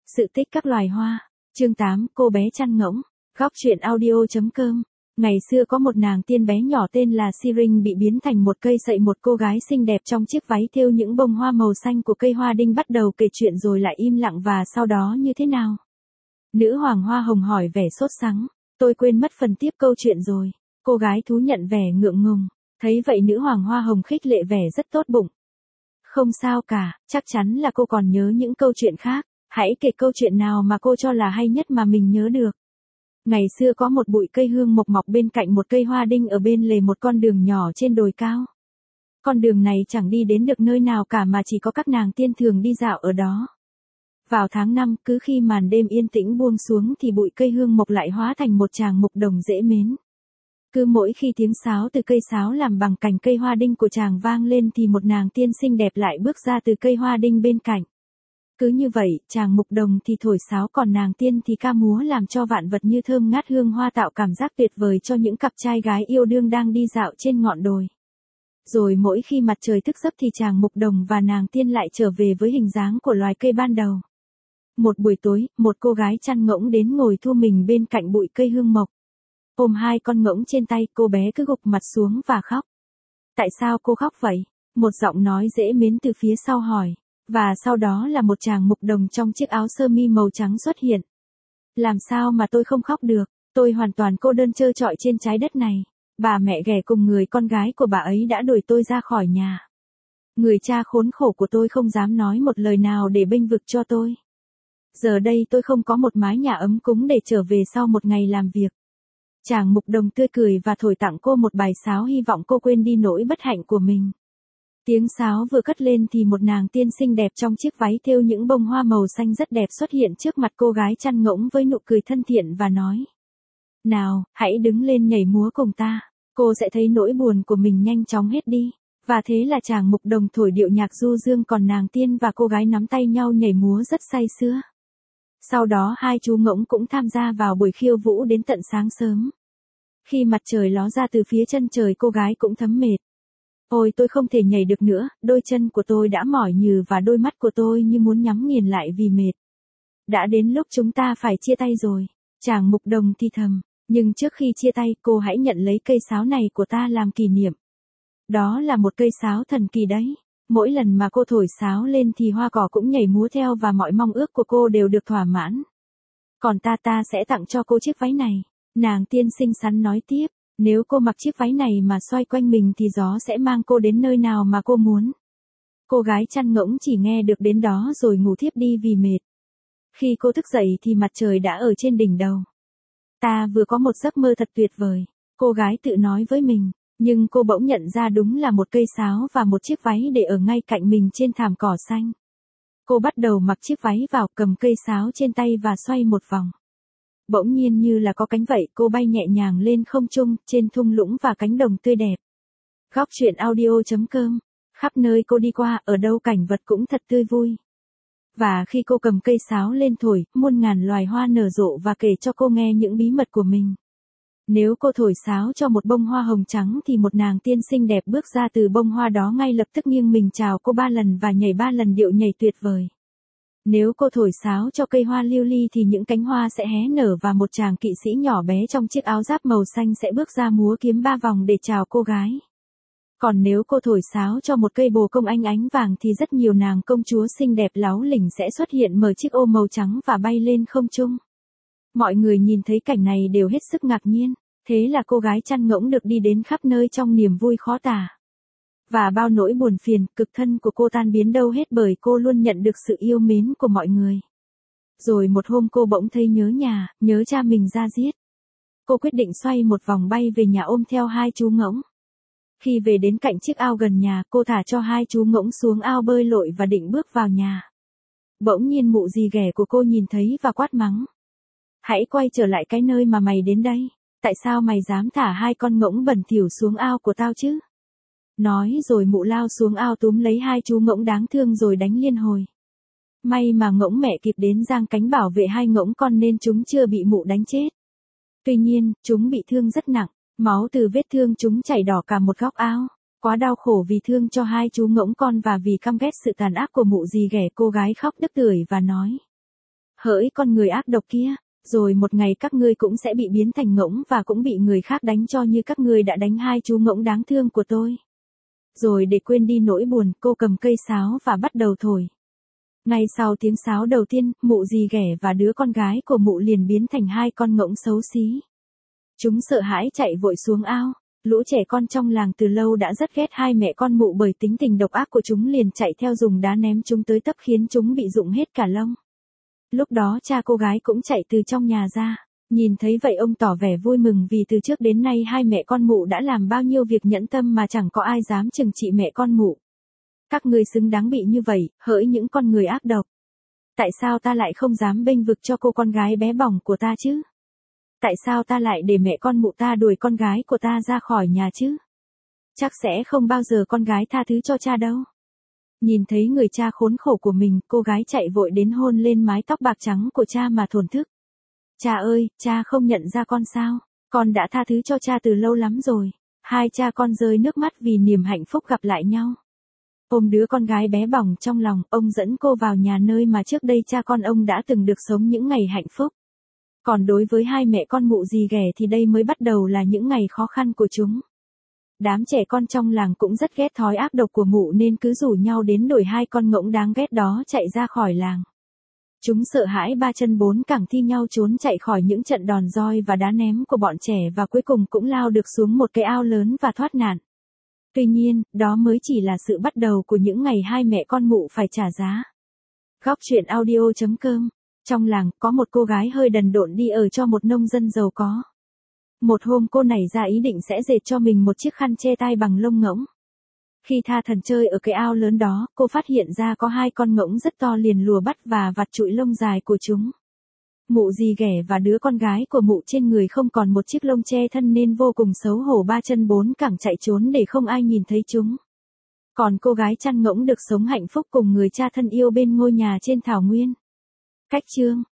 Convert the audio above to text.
Sự tích các loài hoa. Chương 8, cô bé chăn ngỗng. Góc truyện audio.com. Ngày xưa có một nàng tiên bé nhỏ tên là Sirin bị biến thành một cây sậy, một cô gái xinh đẹp trong chiếc váy thêu những bông hoa màu xanh của cây hoa đinh bắt đầu kể chuyện rồi lại im lặng. Và sau đó như thế nào? Nữ hoàng hoa hồng hỏi vẻ sốt sắng. Tôi quên mất phần tiếp câu chuyện rồi. Cô gái thú nhận vẻ ngượng ngùng. Thấy vậy nữ hoàng hoa hồng khích lệ vẻ rất tốt bụng. Không sao cả, chắc chắn là cô còn nhớ những câu chuyện khác. Hãy kể câu chuyện nào mà cô cho là hay nhất mà mình nhớ được. Ngày xưa có một bụi cây hương mộc mọc bên cạnh một cây hoa đinh ở bên lề một con đường nhỏ trên đồi cao. Con đường này chẳng đi đến được nơi nào cả mà chỉ có các nàng tiên thường đi dạo ở đó. Vào tháng 5, cứ khi màn đêm yên tĩnh buông xuống thì bụi cây hương mộc lại hóa thành một chàng mục đồng dễ mến. Cứ mỗi khi tiếng sáo từ cây sáo làm bằng cành cây hoa đinh của chàng vang lên thì một nàng tiên xinh đẹp lại bước ra từ cây hoa đinh bên cạnh. Cứ như vậy, chàng mục đồng thì thổi sáo còn nàng tiên thì ca múa làm cho vạn vật như thơm ngát hương hoa, tạo cảm giác tuyệt vời cho những cặp trai gái yêu đương đang đi dạo trên ngọn đồi. Rồi mỗi khi mặt trời thức giấc thì chàng mục đồng và nàng tiên lại trở về với hình dáng của loài cây ban đầu. Một buổi tối, một cô gái chăn ngỗng đến ngồi thu mình bên cạnh bụi cây hương mộc. Ôm hai con ngỗng trên tay, cô bé cứ gục mặt xuống và khóc. Tại sao cô khóc vậy? Một giọng nói dễ mến từ phía sau hỏi. Và sau đó là một chàng mục đồng trong chiếc áo sơ mi màu trắng xuất hiện. Làm sao mà tôi không khóc được? Tôi hoàn toàn cô đơn trơ trọi trên trái đất này. Bà mẹ ghẻ cùng người con gái của bà ấy đã đuổi tôi ra khỏi nhà. Người cha khốn khổ của tôi không dám nói một lời nào để bênh vực cho tôi. Giờ đây tôi không có một mái nhà ấm cúng để trở về sau một ngày làm việc. Chàng mục đồng tươi cười và thổi tặng cô một bài sáo, hy vọng cô quên đi nỗi bất hạnh của mình. Tiếng sáo vừa cất lên thì một nàng tiên xinh đẹp trong chiếc váy thêu những bông hoa màu xanh rất đẹp xuất hiện trước mặt cô gái chăn ngỗng với nụ cười thân thiện và nói. Nào, hãy đứng lên nhảy múa cùng ta, cô sẽ thấy nỗi buồn của mình nhanh chóng hết đi. Và thế là chàng mục đồng thổi điệu nhạc du dương còn nàng tiên và cô gái nắm tay nhau nhảy múa rất say sưa. Sau đó hai chú ngỗng cũng tham gia vào buổi khiêu vũ đến tận sáng sớm. Khi mặt trời ló ra từ phía chân trời cô gái cũng thấm mệt. Ôi tôi không thể nhảy được nữa, đôi chân của tôi đã mỏi nhừ và đôi mắt của tôi như muốn nhắm nghiền lại vì mệt. Đã đến lúc chúng ta phải chia tay rồi, chàng mục đồng thì thầm, nhưng trước khi chia tay cô hãy nhận lấy cây sáo này của ta làm kỷ niệm. Đó là một cây sáo thần kỳ đấy, mỗi lần mà cô thổi sáo lên thì hoa cỏ cũng nhảy múa theo và mọi mong ước của cô đều được thỏa mãn. Còn ta sẽ tặng cho cô chiếc váy này, nàng tiên xinh xắn nói tiếp. Nếu cô mặc chiếc váy này mà xoay quanh mình thì gió sẽ mang cô đến nơi nào mà cô muốn. Cô gái chăn ngỗng chỉ nghe được đến đó rồi ngủ thiếp đi vì mệt. Khi cô thức dậy thì mặt trời đã ở trên đỉnh đầu. Ta vừa có một giấc mơ thật tuyệt vời, cô gái tự nói với mình, nhưng cô bỗng nhận ra đúng là một cây sáo và một chiếc váy để ở ngay cạnh mình trên thảm cỏ xanh. Cô bắt đầu mặc chiếc váy vào, cầm cây sáo trên tay và xoay một vòng. Bỗng nhiên như là có cánh vậy, cô bay nhẹ nhàng lên không trung, trên thung lũng và cánh đồng tươi đẹp. Góc truyện audio.com. Khắp nơi cô đi qua, ở đâu cảnh vật cũng thật tươi vui. Và khi cô cầm cây sáo lên thổi, muôn ngàn loài hoa nở rộ và kể cho cô nghe những bí mật của mình. Nếu cô thổi sáo cho một bông hoa hồng trắng thì một nàng tiên xinh đẹp bước ra từ bông hoa đó ngay lập tức nghiêng mình chào cô 3 lần và nhảy 3 lần điệu nhảy tuyệt vời. Nếu cô thổi sáo cho cây hoa lưu ly thì những cánh hoa sẽ hé nở và một chàng kỵ sĩ nhỏ bé trong chiếc áo giáp màu xanh sẽ bước ra múa kiếm 3 vòng để chào cô gái. Còn nếu cô thổi sáo cho một cây bồ công anh ánh vàng thì rất nhiều nàng công chúa xinh đẹp láu lỉnh sẽ xuất hiện mở chiếc ô màu trắng và bay lên không trung. Mọi người nhìn thấy cảnh này đều hết sức ngạc nhiên, thế là cô gái chăn ngỗng được đi đến khắp nơi trong niềm vui khó tả. Và bao nỗi buồn phiền, cực thân của cô tan biến đâu hết bởi cô luôn nhận được sự yêu mến của mọi người. Rồi một hôm cô bỗng thấy nhớ nhà, nhớ cha mình ra diết. Cô quyết định xoay một vòng bay về nhà ôm theo hai chú ngỗng. Khi về đến cạnh chiếc ao gần nhà, cô thả cho hai chú ngỗng xuống ao bơi lội và định bước vào nhà. Bỗng nhiên mụ dì ghẻ của cô nhìn thấy và quát mắng. Hãy quay trở lại cái nơi mà mày đến đây. Tại sao mày dám thả hai con ngỗng bẩn thỉu xuống ao của tao chứ? Nói rồi mụ lao xuống ao túm lấy hai chú ngỗng đáng thương rồi đánh liên hồi. May mà ngỗng mẹ kịp đến giang cánh bảo vệ hai ngỗng con nên chúng chưa bị mụ đánh chết. Tuy nhiên, chúng bị thương rất nặng, máu từ vết thương chúng chảy đỏ cả một góc ao. Quá đau khổ vì thương cho hai chú ngỗng con và vì căm ghét sự tàn ác của mụ dì ghẻ, cô gái khóc đứt tưởi và nói. Hỡi con người ác độc kia, rồi một ngày các ngươi cũng sẽ bị biến thành ngỗng và cũng bị người khác đánh cho như các ngươi đã đánh hai chú ngỗng đáng thương của tôi. Rồi để quên đi nỗi buồn, cô cầm cây sáo và bắt đầu thổi. Ngay sau tiếng sáo đầu tiên, mụ dì ghẻ và đứa con gái của mụ liền biến thành hai con ngỗng xấu xí. Chúng sợ hãi chạy vội xuống ao. Lũ trẻ con trong làng từ lâu đã rất ghét hai mẹ con mụ bởi tính tình độc ác của chúng, liền chạy theo dùng đá ném chúng tới tấp khiến chúng bị rụng hết cả lông. Lúc đó cha cô gái cũng chạy từ trong nhà ra. Nhìn thấy vậy ông tỏ vẻ vui mừng vì từ trước đến nay hai mẹ con mụ đã làm bao nhiêu việc nhẫn tâm mà chẳng có ai dám trừng trị mẹ con mụ. Các ngươi xứng đáng bị như vậy, hỡi những con người ác độc. Tại sao ta lại không dám bênh vực cho cô con gái bé bỏng của ta chứ? Tại sao ta lại để mẹ con mụ ta đuổi con gái của ta ra khỏi nhà chứ? Chắc sẽ không bao giờ con gái tha thứ cho cha đâu. Nhìn thấy người cha khốn khổ của mình, cô gái chạy vội đến hôn lên mái tóc bạc trắng của cha mà thổn thức. Cha ơi, cha không nhận ra con sao? Con đã tha thứ cho cha từ lâu lắm rồi. Hai cha con rơi nước mắt vì niềm hạnh phúc gặp lại nhau. Ôm đứa con gái bé bỏng trong lòng, ông dẫn cô vào nhà nơi mà trước đây cha con ông đã từng được sống những ngày hạnh phúc. Còn đối với hai mẹ con mụ dì ghẻ thì đây mới bắt đầu là những ngày khó khăn của chúng. Đám trẻ con trong làng cũng rất ghét thói ác độc của mụ nên cứ rủ nhau đến đuổi hai con ngỗng đáng ghét đó chạy ra khỏi làng. Chúng sợ hãi ba chân bốn cẳng thi nhau trốn chạy khỏi những trận đòn roi và đá ném của bọn trẻ và cuối cùng cũng lao được xuống một cái ao lớn và thoát nạn. Tuy nhiên, đó mới chỉ là sự bắt đầu của những ngày hai mẹ con mụ phải trả giá. Góc truyện audio.com. Trong làng, có một cô gái hơi đần độn đi ở cho một nông dân giàu có. Một hôm cô nảy ra ý định sẽ dệt cho mình một chiếc khăn che tai bằng lông ngỗng. Khi tha thần chơi ở cái ao lớn đó, cô phát hiện ra có hai con ngỗng rất to liền lùa bắt và vặt trụi lông dài của chúng. Mụ dì ghẻ và đứa con gái của mụ trên người không còn một chiếc lông che thân nên vô cùng xấu hổ ba chân bốn cẳng chạy trốn để không ai nhìn thấy chúng. Còn cô gái chăn ngỗng được sống hạnh phúc cùng người cha thân yêu bên ngôi nhà trên thảo nguyên. Cách chương